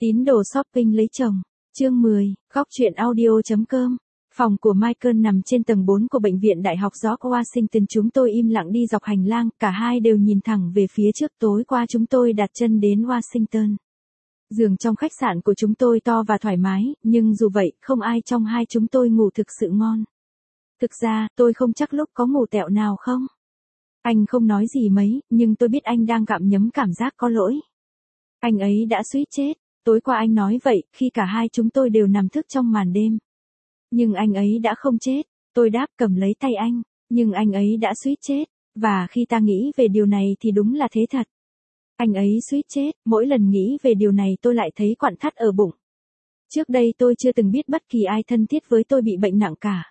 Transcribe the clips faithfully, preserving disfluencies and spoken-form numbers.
Tín đồ shopping lấy chồng. Chương mười, góc truyện audio.com. Phòng của Michael nằm trên tầng bốn của bệnh viện Đại học George Washington. Chúng tôi im lặng đi dọc hành lang, cả hai đều nhìn thẳng về phía trước. Tối qua chúng tôi đặt chân đến Washington. Giường trong khách sạn của chúng tôi to và thoải mái, nhưng dù vậy, không ai trong hai chúng tôi ngủ thực sự ngon. Thực ra, tôi không chắc lúc có ngủ tẹo nào không. Anh không nói gì mấy, nhưng tôi biết anh đang gặm nhấm cảm giác có lỗi. Anh ấy đã suýt chết. Tối qua anh nói vậy, khi cả hai chúng tôi đều nằm thức trong màn đêm. Nhưng anh ấy đã không chết. Tôi đáp cầm lấy tay anh. Nhưng anh ấy đã suýt chết. Và khi ta nghĩ về điều này thì đúng là thế thật. Anh ấy suýt chết. Mỗi lần nghĩ về điều này tôi lại thấy quặn thắt ở bụng. Trước đây tôi chưa từng biết bất kỳ ai thân thiết với tôi bị bệnh nặng cả.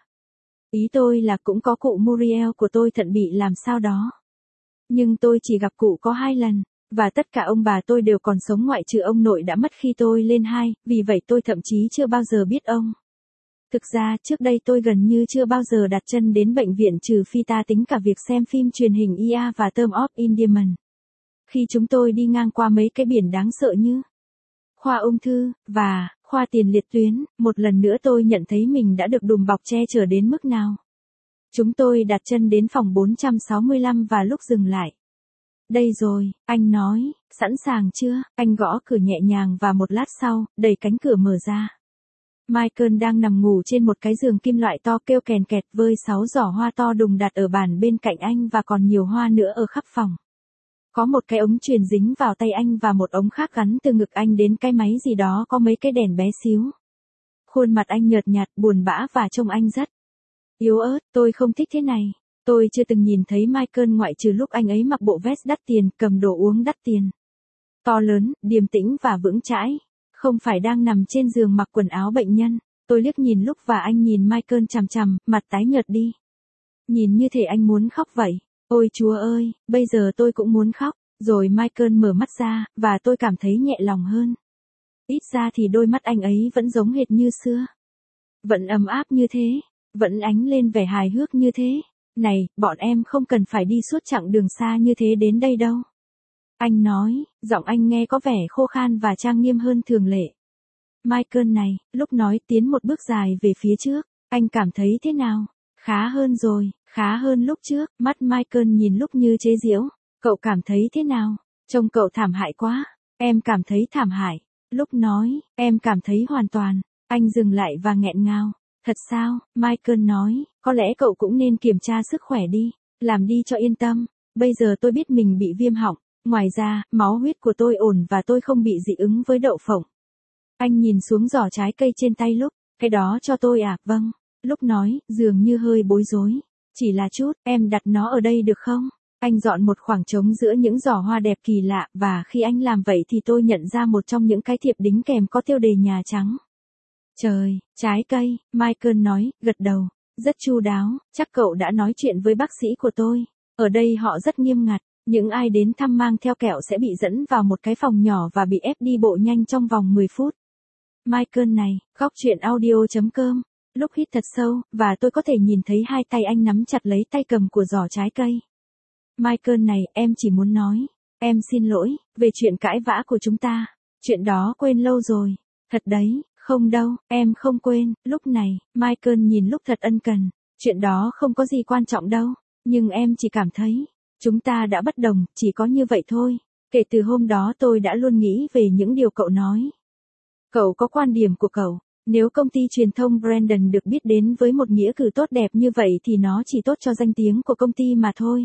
Ý tôi là cũng có cụ Muriel của tôi thận bị làm sao đó. Nhưng tôi chỉ gặp cụ có hai lần. Và tất cả ông bà tôi đều còn sống ngoại trừ ông nội đã mất khi tôi lên hai, vì vậy tôi thậm chí chưa bao giờ biết ông. Thực ra, trước đây tôi gần như chưa bao giờ đặt chân đến bệnh viện trừ phi ta tính cả việc xem phim truyền hình i a và Term of Endearment. Khi chúng tôi đi ngang qua mấy cái biển đáng sợ như khoa ung thư, và khoa tiền liệt tuyến, một lần nữa tôi nhận thấy mình đã được đùm bọc che chở đến mức nào. Chúng tôi đặt chân đến phòng bốn trăm sáu mươi lăm và lúc dừng lại. Đây rồi, anh nói, sẵn sàng chưa? Anh gõ cửa nhẹ nhàng và một lát sau, đẩy cánh cửa mở ra. Michael đang nằm ngủ trên một cái giường kim loại to kêu kèn kẹt với sáu giỏ hoa to đùng đặt ở bàn bên cạnh anh và còn nhiều hoa nữa ở khắp phòng. Có một cái ống truyền dính vào tay anh và một ống khác gắn từ ngực anh đến cái máy gì đó có mấy cái đèn bé xíu. Khuôn mặt anh nhợt nhạt, buồn bã và trông anh rất yếu ớt. Tôi không thích thế này. Tôi chưa từng nhìn thấy Michael ngoại trừ lúc anh ấy mặc bộ vest đắt tiền, cầm đồ uống đắt tiền. To lớn, điềm tĩnh và vững chãi. Không phải đang nằm trên giường mặc quần áo bệnh nhân. Tôi liếc nhìn lúc và anh nhìn Michael chằm chằm, mặt tái nhợt đi. Nhìn như thể anh muốn khóc vậy. Ôi Chúa ơi, bây giờ tôi cũng muốn khóc. Rồi Michael mở mắt ra, và tôi cảm thấy nhẹ lòng hơn. Ít ra thì đôi mắt anh ấy vẫn giống hệt như xưa. Vẫn ấm áp như thế. Vẫn ánh lên vẻ hài hước như thế. Này, bọn em không cần phải đi suốt chặng đường xa như thế đến đây đâu. Anh nói, giọng anh nghe có vẻ khô khan và trang nghiêm hơn thường lệ. Michael này, lúc nói tiến một bước dài về phía trước, anh cảm thấy thế nào? Khá hơn rồi, khá hơn lúc trước. Mắt Michael nhìn lúc như chế giễu. Cậu cảm thấy thế nào? Trông cậu thảm hại quá. Em cảm thấy thảm hại. Lúc nói, em cảm thấy hoàn toàn. Anh dừng lại và nghẹn ngào. Thật sao? Michael nói, có lẽ cậu cũng nên kiểm tra sức khỏe đi, làm đi cho yên tâm. Bây giờ tôi biết mình bị viêm họng, ngoài ra, máu huyết của tôi ổn và tôi không bị dị ứng với đậu phộng. Anh nhìn xuống giỏ trái cây trên tay lúc, cái đó cho tôi à? Vâng. Lúc nói, dường như hơi bối rối. Chỉ là chút, em đặt nó ở đây được không? Anh dọn một khoảng trống giữa những giỏ hoa đẹp kỳ lạ, và khi anh làm vậy thì tôi nhận ra một trong những cái thiệp đính kèm có tiêu đề Nhà Trắng. Trời, trái cây, Michael nói, gật đầu. Rất chu đáo, chắc cậu đã nói chuyện với bác sĩ của tôi. Ở đây họ rất nghiêm ngặt, những ai đến thăm mang theo kẹo sẽ bị dẫn vào một cái phòng nhỏ và bị ép đi bộ nhanh trong vòng mười phút. Michael này, góc truyện audio.com. Lúc hít thật sâu, và tôi có thể nhìn thấy hai tay anh nắm chặt lấy tay cầm của giỏ trái cây. Michael này, em chỉ muốn nói, em xin lỗi, về chuyện cãi vã của chúng ta. Chuyện đó quên lâu rồi. Thật đấy. Không đâu, em không quên. Lúc này, Michael nhìn lúc thật ân cần. Chuyện đó không có gì quan trọng đâu. Nhưng em chỉ cảm thấy, chúng ta đã bất đồng, chỉ có như vậy thôi. Kể từ hôm đó tôi đã luôn nghĩ về những điều cậu nói. Cậu có quan điểm của cậu. Nếu công ty truyền thông Brandon được biết đến với một nghĩa cử tốt đẹp như vậy thì nó chỉ tốt cho danh tiếng của công ty mà thôi.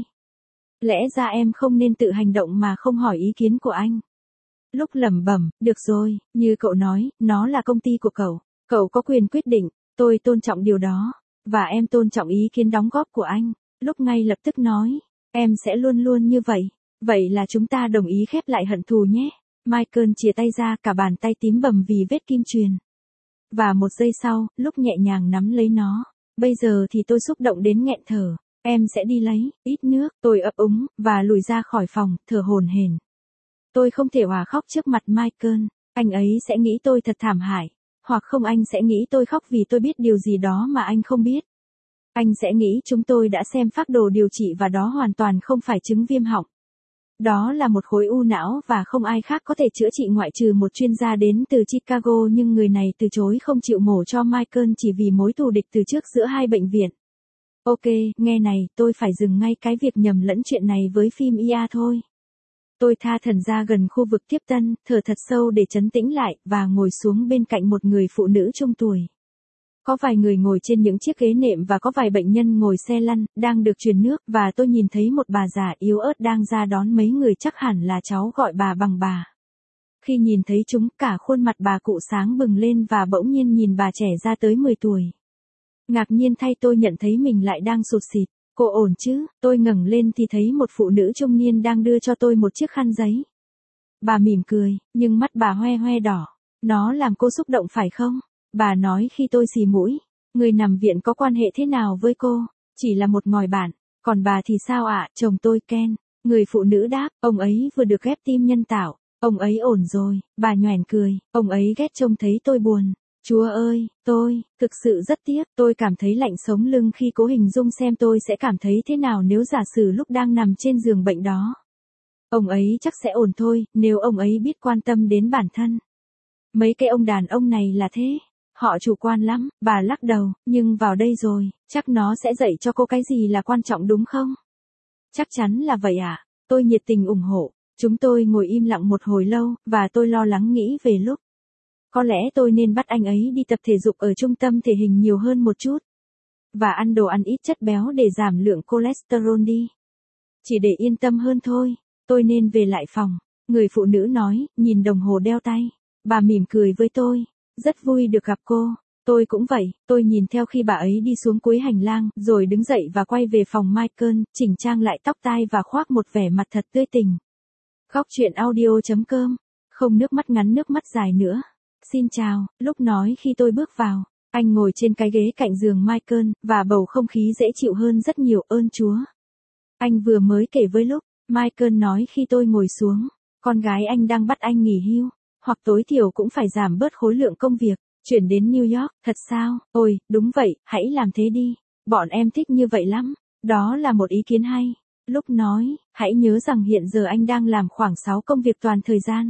Lẽ ra em không nên tự hành động mà không hỏi ý kiến của anh. Lúc lẩm bẩm, được rồi, như cậu nói, nó là công ty của cậu. Cậu có quyền quyết định, tôi tôn trọng điều đó. Và em tôn trọng ý kiến đóng góp của anh. Lúc ngay lập tức nói, em sẽ luôn luôn như vậy. Vậy là chúng ta đồng ý khép lại hận thù nhé. Michael chìa tay ra, cả bàn tay tím bầm vì vết kim chuyền. Và một giây sau, lúc nhẹ nhàng nắm lấy nó. Bây giờ thì tôi xúc động đến nghẹn thở. Em sẽ đi lấy ít nước. Tôi ấp úng, và lùi ra khỏi phòng, thở hổn hển. Tôi không thể hòa khóc trước mặt Michael. Anh ấy sẽ nghĩ tôi thật thảm hại. Hoặc không, anh sẽ nghĩ tôi khóc vì tôi biết điều gì đó mà anh không biết. Anh sẽ nghĩ chúng tôi đã xem phác đồ điều trị và đó hoàn toàn không phải chứng viêm họng. Đó là một khối u não và không ai khác có thể chữa trị ngoại trừ một chuyên gia đến từ Chicago, nhưng người này từ chối không chịu mổ cho Michael chỉ vì mối thù địch từ trước giữa hai bệnh viện. Ok, nghe này, tôi phải dừng ngay cái việc nhầm lẫn chuyện này với phim i a thôi. Tôi tha thần ra gần khu vực tiếp tân, thở thật sâu để trấn tĩnh lại, và ngồi xuống bên cạnh một người phụ nữ trung tuổi. Có vài người ngồi trên những chiếc ghế nệm và có vài bệnh nhân ngồi xe lăn, đang được truyền nước, và tôi nhìn thấy một bà già yếu ớt đang ra đón mấy người, chắc hẳn là cháu gọi bà bằng bà. Khi nhìn thấy chúng, cả khuôn mặt bà cụ sáng bừng lên và bỗng nhiên nhìn bà trẻ ra tới mười tuổi. Ngạc nhiên thay tôi nhận thấy mình lại đang sụt sịt. Cô ổn chứ? Tôi ngẩng lên thì thấy một phụ nữ trung niên đang đưa cho tôi một chiếc khăn giấy. Bà mỉm cười, nhưng mắt bà hoe hoe đỏ. Nó làm cô xúc động phải không? Bà nói khi tôi xì mũi. Người nằm viện có quan hệ thế nào với cô? Chỉ là một ngòi bạn. Còn bà thì sao ạ? Chồng tôi Ken. Người phụ nữ đáp, ông ấy vừa được ghép tim nhân tạo. Ông ấy ổn rồi. Bà nhoẻn cười, ông ấy ghét trông thấy tôi buồn. Chúa ơi, tôi, thực sự rất tiếc, tôi cảm thấy lạnh sống lưng khi cố hình dung xem tôi sẽ cảm thấy thế nào nếu giả sử lúc đang nằm trên giường bệnh đó. Ông ấy chắc sẽ ổn thôi, nếu ông ấy biết quan tâm đến bản thân. Mấy cái ông đàn ông này là thế, họ chủ quan lắm, bà lắc đầu, nhưng vào đây rồi, chắc nó sẽ dạy cho cô cái gì là quan trọng đúng không? Chắc chắn là vậy ạ, à? Tôi nhiệt tình ủng hộ. Chúng tôi ngồi im lặng một hồi lâu, và tôi lo lắng nghĩ về lúc. Có lẽ tôi nên bắt anh ấy đi tập thể dục ở trung tâm thể hình nhiều hơn một chút. Và ăn đồ ăn ít chất béo để giảm lượng cholesterol đi. Chỉ để yên tâm hơn thôi. Tôi nên về lại phòng. Người phụ nữ nói, nhìn đồng hồ đeo tay. Bà mỉm cười với tôi. Rất vui được gặp cô. Tôi cũng vậy. Tôi nhìn theo khi bà ấy đi xuống cuối hành lang, rồi đứng dậy và quay về phòng Michael, chỉnh trang lại tóc tai và khoác một vẻ mặt thật tươi tỉnh. Góc truyện audio chấm com. Không nước mắt ngắn nước mắt dài nữa. Xin chào, lúc nói khi tôi bước vào, anh ngồi trên cái ghế cạnh giường Michael, và bầu không khí dễ chịu hơn rất nhiều, ơn Chúa. Anh vừa mới kể với lúc, Michael nói khi tôi ngồi xuống, con gái anh đang bắt anh nghỉ hưu, hoặc tối thiểu cũng phải giảm bớt khối lượng công việc, chuyển đến New York, thật sao? Ôi, đúng vậy, hãy làm thế đi, bọn em thích như vậy lắm, đó là một ý kiến hay. Lúc nói, hãy nhớ rằng hiện giờ anh đang làm khoảng sáu công việc toàn thời gian.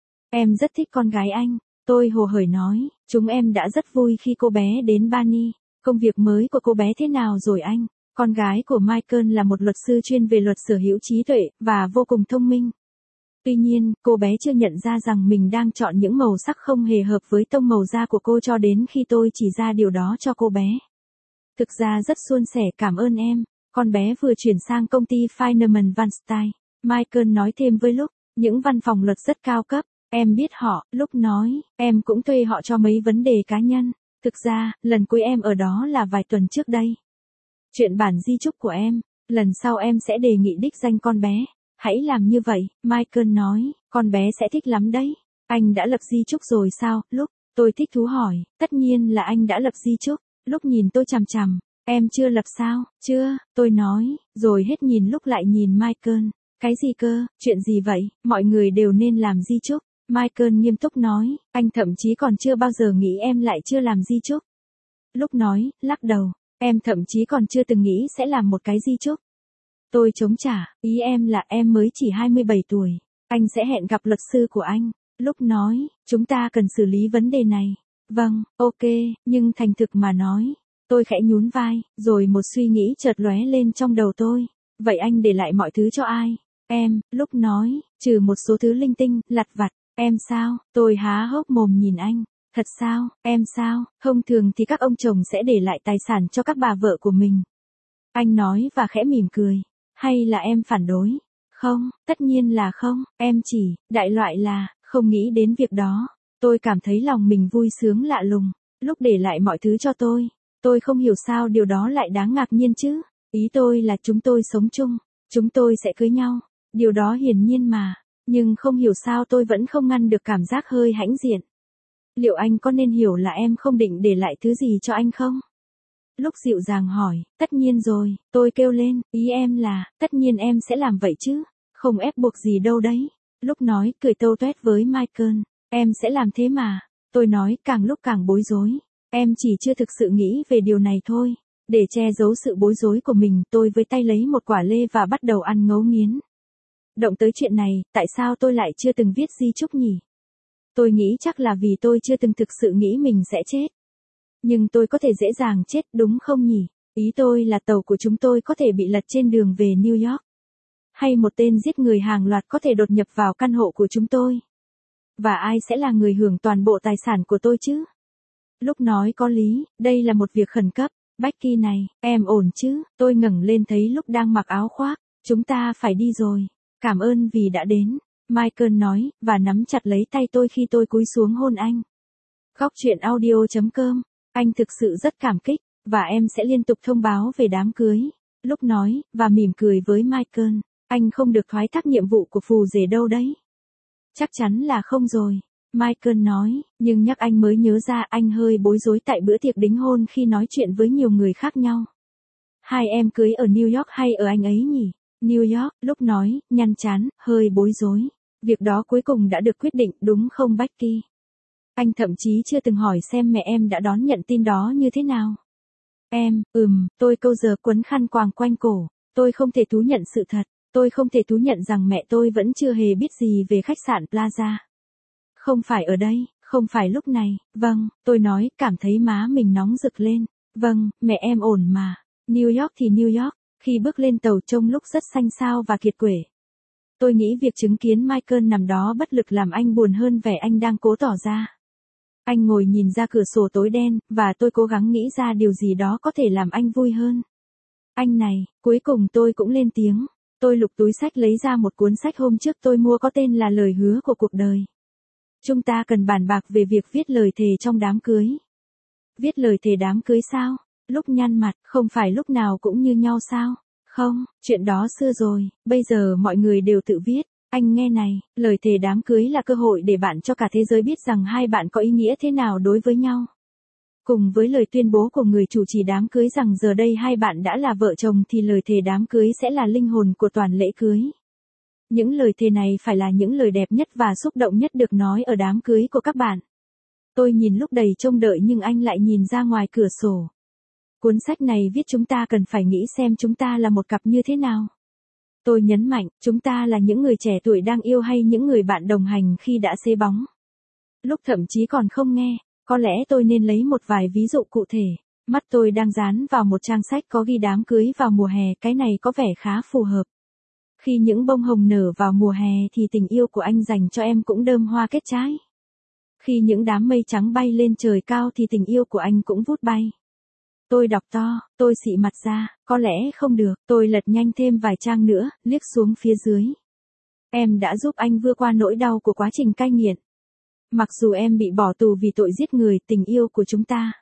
Em rất thích con gái anh. Tôi hồ hởi nói, chúng em đã rất vui khi cô bé đến Bani. Công việc mới của cô bé thế nào rồi anh? Con gái của Michael là một luật sư chuyên về luật sở hữu trí tuệ, và vô cùng thông minh. Tuy nhiên, cô bé chưa nhận ra rằng mình đang chọn những màu sắc không hề hợp với tông màu da của cô cho đến khi tôi chỉ ra điều đó cho cô bé. Thực ra rất suôn sẻ, cảm ơn em. Con bé vừa chuyển sang công ty Fineman Van Stuyl. Michael nói thêm với lúc, những văn phòng luật rất cao cấp. Em biết họ, lúc nói, em cũng thuê họ cho mấy vấn đề cá nhân. Thực ra, lần cuối em ở đó là vài tuần trước đây. Chuyện bản di chúc của em, lần sau em sẽ đề nghị đích danh con bé. Hãy làm như vậy, Michael nói, con bé sẽ thích lắm đấy. Anh đã lập di chúc rồi sao? Lúc, tôi thích thú hỏi, tất nhiên là anh đã lập di chúc. Lúc nhìn tôi chằm chằm, em chưa lập sao? Chưa, tôi nói, rồi hết nhìn lúc lại nhìn Michael. Cái gì cơ, chuyện gì vậy, mọi người đều nên làm di chúc. Michael nghiêm túc nói, anh thậm chí còn chưa bao giờ nghĩ em lại chưa làm di chúc. Lúc nói, lắc đầu, em thậm chí còn chưa từng nghĩ sẽ làm một cái di chúc. Tôi chống trả, ý em là em mới chỉ hai mươi bảy tuổi, anh sẽ hẹn gặp luật sư của anh. Lúc nói, chúng ta cần xử lý vấn đề này. Vâng, ok, nhưng thành thực mà nói, tôi khẽ nhún vai, rồi một suy nghĩ chợt lóe lên trong đầu tôi. Vậy anh để lại mọi thứ cho ai? Em, lúc nói, trừ một số thứ linh tinh, lặt vặt. Em sao? Tôi há hốc mồm nhìn anh. Thật sao? Em sao? Thông thường thì các ông chồng sẽ để lại tài sản cho các bà vợ của mình. Anh nói và khẽ mỉm cười. Hay là em phản đối? Không, tất nhiên là không. Em chỉ, đại loại là, không nghĩ đến việc đó. Tôi cảm thấy lòng mình vui sướng lạ lùng. Lúc để lại mọi thứ cho tôi, tôi không hiểu sao điều đó lại đáng ngạc nhiên chứ. Ý tôi là chúng tôi sống chung, chúng tôi sẽ cưới nhau. Điều đó hiển nhiên mà. Nhưng không hiểu sao tôi vẫn không ngăn được cảm giác hơi hãnh diện. Liệu anh có nên hiểu là em không định để lại thứ gì cho anh không? Lúc dịu dàng hỏi, tất nhiên rồi, tôi kêu lên, ý em là, tất nhiên em sẽ làm vậy chứ, không ép buộc gì đâu đấy. Lúc nói, cười tâu tuét với Michael, em sẽ làm thế mà. Tôi nói, càng lúc càng bối rối, em chỉ chưa thực sự nghĩ về điều này thôi. Để che giấu sự bối rối của mình, tôi với tay lấy một quả lê và bắt đầu ăn ngấu nghiến. Động tới chuyện này, tại sao tôi lại chưa từng viết di chúc nhỉ? Tôi nghĩ chắc là vì tôi chưa từng thực sự nghĩ mình sẽ chết. Nhưng tôi có thể dễ dàng chết đúng không nhỉ? Ý tôi là tàu của chúng tôi có thể bị lật trên đường về New York. Hay một tên giết người hàng loạt có thể đột nhập vào căn hộ của chúng tôi. Và ai sẽ là người hưởng toàn bộ tài sản của tôi chứ? Lúc nói có lý, đây là một việc khẩn cấp. Becky này, em ổn chứ? Tôi ngẩng lên thấy lúc đang mặc áo khoác. Chúng ta phải đi rồi. Cảm ơn vì đã đến. Michael nói, và nắm chặt lấy tay tôi khi tôi cúi xuống hôn anh. Góc chuyện audio chấm com. Anh thực sự rất cảm kích, và em sẽ liên tục thông báo về đám cưới. Lúc nói, và mỉm cười với Michael. Anh không được thoái thác nhiệm vụ của phù rể đâu đấy. Chắc chắn là không rồi. Michael nói, nhưng nhắc anh mới nhớ ra anh hơi bối rối tại bữa tiệc đính hôn khi nói chuyện với nhiều người khác nhau. Hai em cưới ở New York hay ở anh ấy nhỉ? New York, lúc nói, nhăn chán, hơi bối rối. Việc đó cuối cùng đã được quyết định đúng không Becky? Anh thậm chí chưa từng hỏi xem mẹ em đã đón nhận tin đó như thế nào. Em, ừm, tôi câu giờ quấn khăn quàng quanh cổ. Tôi không thể thú nhận sự thật. Tôi không thể thú nhận rằng mẹ tôi vẫn chưa hề biết gì về khách sạn Plaza. Không phải ở đây, không phải lúc này. Vâng, tôi nói, cảm thấy má mình nóng rực lên. Vâng, mẹ em ổn mà. New York thì New York. Khi bước lên tàu trông lúc rất xanh xao và kiệt quệ. Tôi nghĩ việc chứng kiến Michael nằm đó bất lực làm anh buồn hơn vẻ anh đang cố tỏ ra. Anh ngồi nhìn ra cửa sổ tối đen, và tôi cố gắng nghĩ ra điều gì đó có thể làm anh vui hơn. Anh này, cuối cùng tôi cũng lên tiếng. Tôi lục túi sách lấy ra một cuốn sách hôm trước tôi mua có tên là Lời hứa của cuộc đời. Chúng ta cần bàn bạc về việc viết lời thề trong đám cưới. Viết lời thề đám cưới sao? Lúc nhăn mặt, không phải lúc nào cũng như nhau sao? Không, chuyện đó xưa rồi, bây giờ mọi người đều tự viết. Anh nghe này, lời thề đám cưới là cơ hội để bạn cho cả thế giới biết rằng hai bạn có ý nghĩa thế nào đối với nhau. Cùng với lời tuyên bố của người chủ trì đám cưới rằng giờ đây hai bạn đã là vợ chồng thì lời thề đám cưới sẽ là linh hồn của toàn lễ cưới. Những lời thề này phải là những lời đẹp nhất và xúc động nhất được nói ở đám cưới của các bạn. Tôi nhìn lúc đầy trông đợi nhưng anh lại nhìn ra ngoài cửa sổ. Cuốn sách này viết chúng ta cần phải nghĩ xem chúng ta là một cặp như thế nào. Tôi nhấn mạnh, chúng ta là những người trẻ tuổi đang yêu hay những người bạn đồng hành khi đã xế bóng. Lúc thậm chí còn không nghe, có lẽ tôi nên lấy một vài ví dụ cụ thể. Mắt tôi đang dán vào một trang sách có ghi đám cưới vào mùa hè, cái này có vẻ khá phù hợp. Khi những bông hồng nở vào mùa hè thì tình yêu của anh dành cho em cũng đơm hoa kết trái. Khi những đám mây trắng bay lên trời cao thì tình yêu của anh cũng vút bay. Tôi đọc to, tôi xị mặt ra, có lẽ không được, tôi lật nhanh thêm vài trang nữa, liếc xuống phía dưới. Em đã giúp anh vượt qua nỗi đau của quá trình cai nghiện. Mặc dù em bị bỏ tù vì tội giết người, tình yêu của chúng ta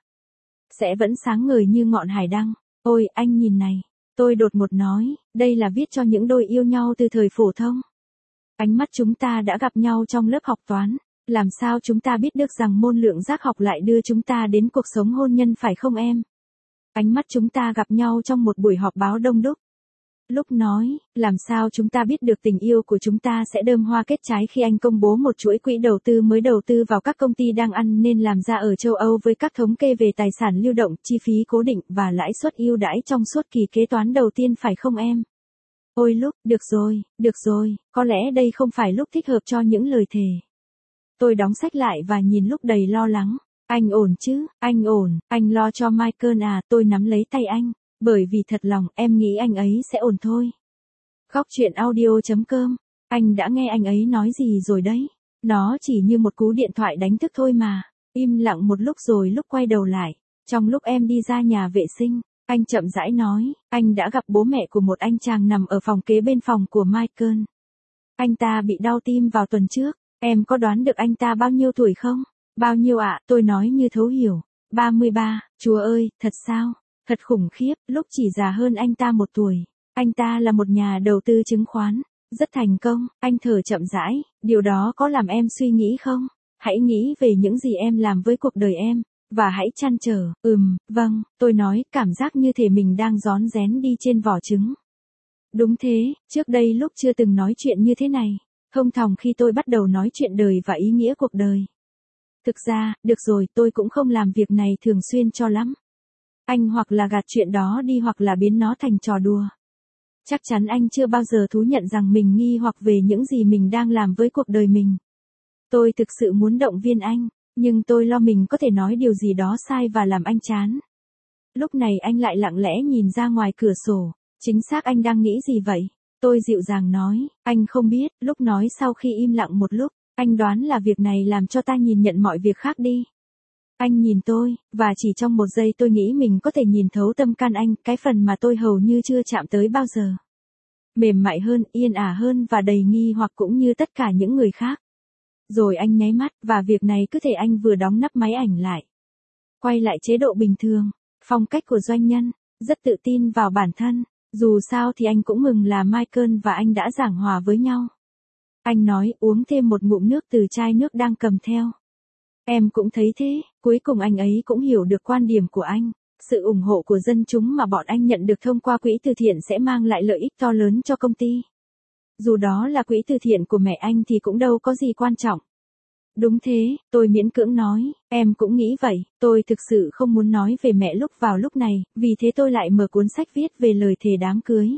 sẽ vẫn sáng ngời như ngọn hải đăng. Ôi, anh nhìn này. Tôi đột ngột nói, đây là viết cho những đôi yêu nhau từ thời phổ thông. Ánh mắt chúng ta đã gặp nhau trong lớp học toán. Làm sao chúng ta biết được rằng môn lượng giác học lại đưa chúng ta đến cuộc sống hôn nhân phải không em? Ánh mắt chúng ta gặp nhau trong một buổi họp báo đông đúc. Lúc nói, làm sao chúng ta biết được tình yêu của chúng ta sẽ đơm hoa kết trái khi anh công bố một chuỗi quỹ đầu tư mới đầu tư vào các công ty đang ăn nên làm ra ở châu Âu với các thống kê về tài sản lưu động, chi phí cố định và lãi suất ưu đãi trong suốt kỳ kế toán đầu tiên phải không em? Ôi lúc, được rồi, được rồi, có lẽ đây không phải lúc thích hợp cho những lời thề. Tôi đóng sách lại và nhìn lúc đầy lo lắng. Anh ổn chứ, anh ổn, anh lo cho Michael à, tôi nắm lấy tay anh. Bởi vì thật lòng, em nghĩ anh ấy sẽ ổn thôi. Góc chuyện audio chấm com. Anh đã nghe anh ấy nói gì rồi đấy. Nó chỉ như một cú điện thoại đánh thức thôi mà. Im lặng một lúc rồi lúc quay đầu lại. Trong lúc em đi ra nhà vệ sinh, anh chậm rãi nói, anh đã gặp bố mẹ của một anh chàng nằm ở phòng kế bên phòng của Michael. Anh ta bị đau tim vào tuần trước. Em có đoán được anh ta bao nhiêu tuổi không? Bao nhiêu ạ? Tôi nói như thấu hiểu. ba mươi ba, chúa ơi, thật sao? Thật khủng khiếp, lúc chỉ già hơn anh ta một tuổi. Anh ta là một nhà đầu tư chứng khoán. Rất thành công, anh thở chậm rãi, điều đó có làm em suy nghĩ không? Hãy nghĩ về những gì em làm với cuộc đời em, và hãy trăn trở, ừm, vâng, tôi nói, cảm giác như thể mình đang rón rén đi trên vỏ trứng. Đúng thế, trước đây lúc chưa từng nói chuyện như thế này, thông thòng khi tôi bắt đầu nói chuyện đời và ý nghĩa cuộc đời. Thực ra, được rồi, tôi cũng không làm việc này thường xuyên cho lắm. Anh hoặc là gạt chuyện đó đi hoặc là biến nó thành trò đùa. Chắc chắn anh chưa bao giờ thú nhận rằng mình nghi hoặc về những gì mình đang làm với cuộc đời mình. Tôi thực sự muốn động viên anh, nhưng tôi lo mình có thể nói điều gì đó sai và làm anh chán. Lúc này anh lại lặng lẽ nhìn ra ngoài cửa sổ. Chính xác anh đang nghĩ gì vậy? Tôi dịu dàng nói, anh không biết. Lúc nói sau khi im lặng một lúc, anh đoán là việc này làm cho ta nhìn nhận mọi việc khác đi. Anh nhìn tôi, và chỉ trong một giây tôi nghĩ mình có thể nhìn thấu tâm can anh, cái phần mà tôi hầu như chưa chạm tới bao giờ. Mềm mại hơn, yên ả hơn và đầy nghi hoặc cũng như tất cả những người khác. Rồi anh nháy mắt, và việc này cứ thể anh vừa đóng nắp máy ảnh lại. Quay lại chế độ bình thường, phong cách của doanh nhân, rất tự tin vào bản thân. Dù sao thì anh cũng mừng là Michael và anh đã giảng hòa với nhau. Anh nói uống thêm một ngụm nước từ chai nước đang cầm theo. Em cũng thấy thế, cuối cùng anh ấy cũng hiểu được quan điểm của anh. Sự ủng hộ của dân chúng mà bọn anh nhận được thông qua quỹ từ thiện sẽ mang lại lợi ích to lớn cho công ty. Dù đó là quỹ từ thiện của mẹ anh thì cũng đâu có gì quan trọng. Đúng thế, tôi miễn cưỡng nói, em cũng nghĩ vậy, tôi thực sự không muốn nói về mẹ lúc vào lúc này, vì thế tôi lại mở cuốn sách viết về lời thề đám cưới.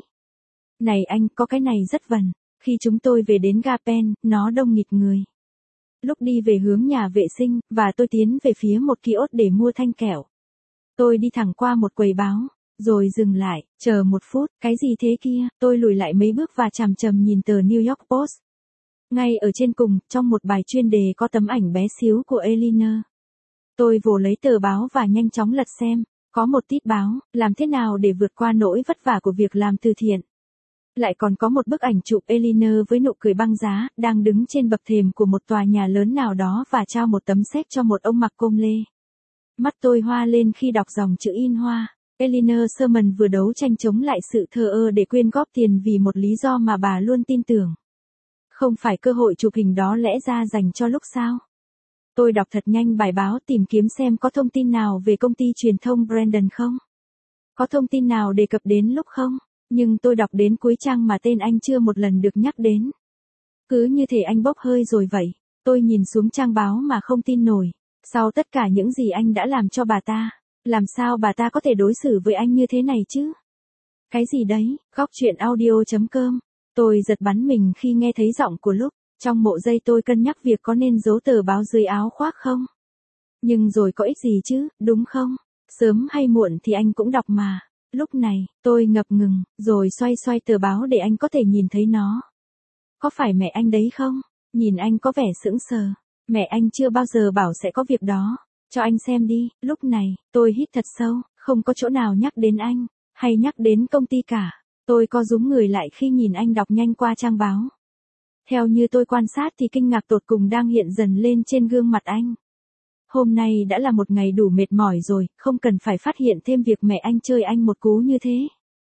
Này anh, có cái này rất vần, khi chúng tôi về đến ga Penn, nó đông nghịt người. Lúc đi về hướng nhà vệ sinh, và tôi tiến về phía một kiosk để mua thanh kẹo. Tôi đi thẳng qua một quầy báo, rồi dừng lại, chờ một phút, cái gì thế kia, tôi lùi lại mấy bước và chằm chằm nhìn tờ New York Post. Ngay ở trên cùng, trong một bài chuyên đề có tấm ảnh bé xíu của Eleanor. Tôi vồ lấy tờ báo và nhanh chóng lật xem, có một tít báo, làm thế nào để vượt qua nỗi vất vả của việc làm từ thiện. Lại còn có một bức ảnh chụp Eleanor với nụ cười băng giá, đang đứng trên bậc thềm của một tòa nhà lớn nào đó và trao một tấm séc cho một ông mặc com lê. Mắt tôi hoa lên khi đọc dòng chữ in hoa. Eleanor Sherman vừa đấu tranh chống lại sự thờ ơ để quyên góp tiền vì một lý do mà bà luôn tin tưởng. Không phải cơ hội chụp hình đó lẽ ra dành cho lúc sao? Tôi đọc thật nhanh bài báo tìm kiếm xem có thông tin nào về công ty truyền thông Brandon không? Có thông tin nào đề cập đến lúc không? Nhưng tôi đọc đến cuối trang mà tên anh chưa một lần được nhắc đến. Cứ như thể anh bốc hơi rồi vậy. Tôi nhìn xuống trang báo mà không tin nổi. Sau tất cả những gì anh đã làm cho bà ta, làm sao bà ta có thể đối xử với anh như thế này chứ? Cái gì đấy, góc chuyện audio chấm com. Tôi giật bắn mình khi nghe thấy giọng của Lúc. Trong mộ giây tôi cân nhắc việc có nên giấu tờ báo dưới áo khoác không? Nhưng rồi có ích gì chứ, đúng không? Sớm hay muộn thì anh cũng đọc mà. Lúc này, tôi ngập ngừng, rồi xoay xoay tờ báo để anh có thể nhìn thấy nó. Có phải mẹ anh đấy không? Nhìn anh có vẻ sững sờ. Mẹ anh chưa bao giờ bảo sẽ có việc đó. Cho anh xem đi. Lúc này, tôi hít thật sâu, không có chỗ nào nhắc đến anh, hay nhắc đến công ty cả. Tôi co rúm người lại khi nhìn anh đọc nhanh qua trang báo. Theo như tôi quan sát thì kinh ngạc tột cùng đang hiện dần lên trên gương mặt anh. Hôm nay đã là một ngày đủ mệt mỏi rồi, không cần phải phát hiện thêm việc mẹ anh chơi anh một cú như thế.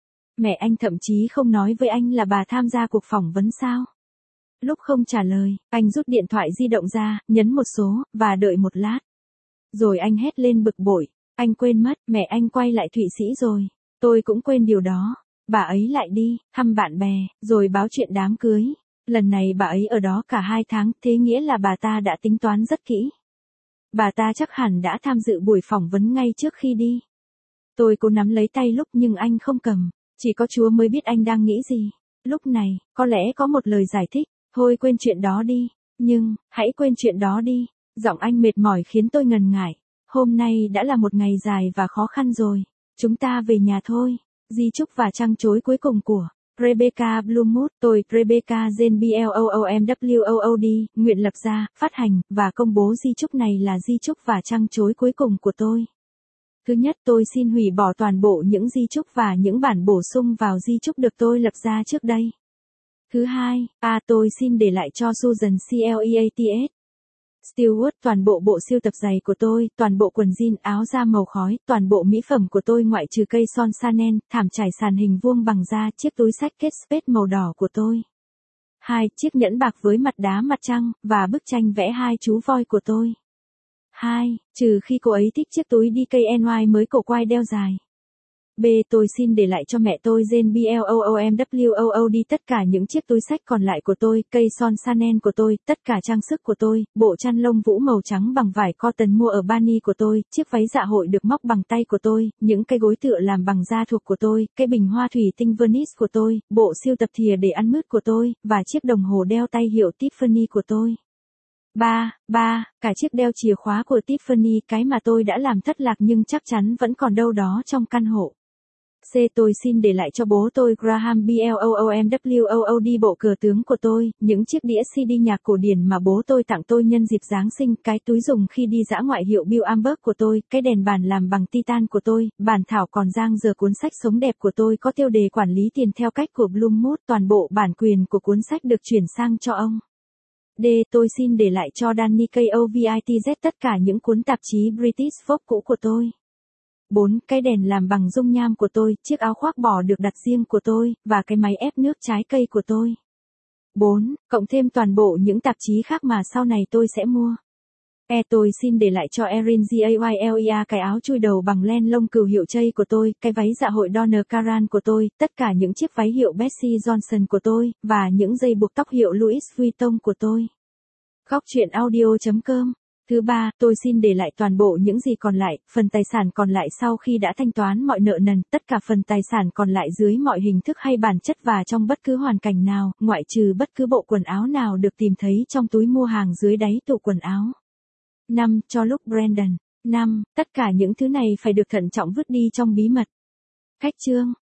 Mẹ anh thậm chí không nói với anh là bà tham gia cuộc phỏng vấn sao. Lúc không trả lời, anh rút điện thoại di động ra, nhấn một số, và đợi một lát. Rồi anh hét lên bực bội, anh quên mất, mẹ anh quay lại Thụy Sĩ rồi. Tôi cũng quên điều đó. Bà ấy lại đi, thăm bạn bè, rồi báo chuyện đám cưới. Lần này bà ấy ở đó cả hai tháng, thế nghĩa là bà ta đã tính toán rất kỹ. Bà ta chắc hẳn đã tham dự buổi phỏng vấn ngay trước khi đi. Tôi cố nắm lấy tay Lúc nhưng anh không cầm, chỉ có Chúa mới biết anh đang nghĩ gì. Lúc này, có lẽ có một lời giải thích, thôi quên chuyện đó đi, nhưng, hãy quên chuyện đó đi. Giọng anh mệt mỏi khiến tôi ngần ngại. Hôm nay đã là một ngày dài và khó khăn rồi, chúng ta về nhà thôi. Di chúc và trăng trối cuối cùng của Rebecca Bloomwood, tôi, Rebecca Jane Bloomwood, nguyện lập ra, phát hành, và công bố di chúc này là di chúc và trăng trối cuối cùng của tôi. Thứ nhất, tôi xin hủy bỏ toàn bộ những di chúc và những bản bổ sung vào di chúc được tôi lập ra trước đây. Thứ hai, a tôi xin để lại cho Susan Cleats Stewart toàn bộ bộ sưu tập giày của tôi, toàn bộ quần jean áo da màu khói, toàn bộ mỹ phẩm của tôi ngoại trừ cây son Chanel, thảm trải sàn hình vuông bằng da, chiếc túi xách Kate Spade màu đỏ của tôi. Hai, chiếc nhẫn bạc với mặt đá mặt trăng, và bức tranh vẽ hai chú voi của tôi. Hai, trừ khi cô ấy thích chiếc túi đê ca en i mới cổ quai đeo dài. B. Tôi xin để lại cho mẹ tôi Jane Bloomwood đi tất cả những chiếc túi xách còn lại của tôi, cây son Chanel của tôi, tất cả trang sức của tôi, bộ chăn lông vũ màu trắng bằng vải cotton mua ở Bani của tôi, chiếc váy dạ hội được móc bằng tay của tôi, những cái gối tựa làm bằng da thuộc của tôi, cái bình hoa thủy tinh Venice của tôi, bộ siêu tập thìa để ăn mứt của tôi, và chiếc đồng hồ đeo tay hiệu Tiffany của tôi. ba. ba. Cả chiếc đeo chìa khóa của Tiffany, cái mà tôi đã làm thất lạc nhưng chắc chắn vẫn còn đâu đó trong căn hộ. C. Tôi xin để lại cho bố tôi Graham Bloomwood bộ cờ tướng của tôi, những chiếc đĩa xê đê nhạc cổ điển mà bố tôi tặng tôi nhân dịp Giáng sinh, cái túi dùng khi đi dã ngoại hiệu Bill Amberg của tôi, cái đèn bàn làm bằng titan của tôi, bản thảo còn dang dở cuốn sách sống đẹp của tôi có tiêu đề quản lý tiền theo cách của Bloomwood, toàn bộ bản quyền của cuốn sách được chuyển sang cho ông. D. Tôi xin để lại cho Danny Kovitz tất cả những cuốn tạp chí British Vogue cũ của tôi. bốn. Cái đèn làm bằng dung nham của tôi, chiếc áo khoác bò được đặt riêng của tôi, và cái máy ép nước trái cây của tôi. bốn. Cộng thêm toàn bộ những tạp chí khác mà sau này tôi sẽ mua. E. Tôi xin để lại cho Erin Gayle cái áo chui đầu bằng len lông cừu hiệu Chây của tôi, cái váy dạ hội Donna Karan của tôi, tất cả những chiếc váy hiệu Betsy Johnson của tôi, và những dây buộc tóc hiệu Louis Vuitton của tôi. Góc truyện audio chấm com. Thứ ba, tôi xin để lại toàn bộ những gì còn lại, phần tài sản còn lại sau khi đã thanh toán mọi nợ nần, tất cả phần tài sản còn lại dưới mọi hình thức hay bản chất và trong bất cứ hoàn cảnh nào, ngoại trừ bất cứ bộ quần áo nào được tìm thấy trong túi mua hàng dưới đáy tủ quần áo. năm. Cho Luke Brandon. năm. Tất cả những thứ này phải được thận trọng vứt đi trong bí mật. Cách chương.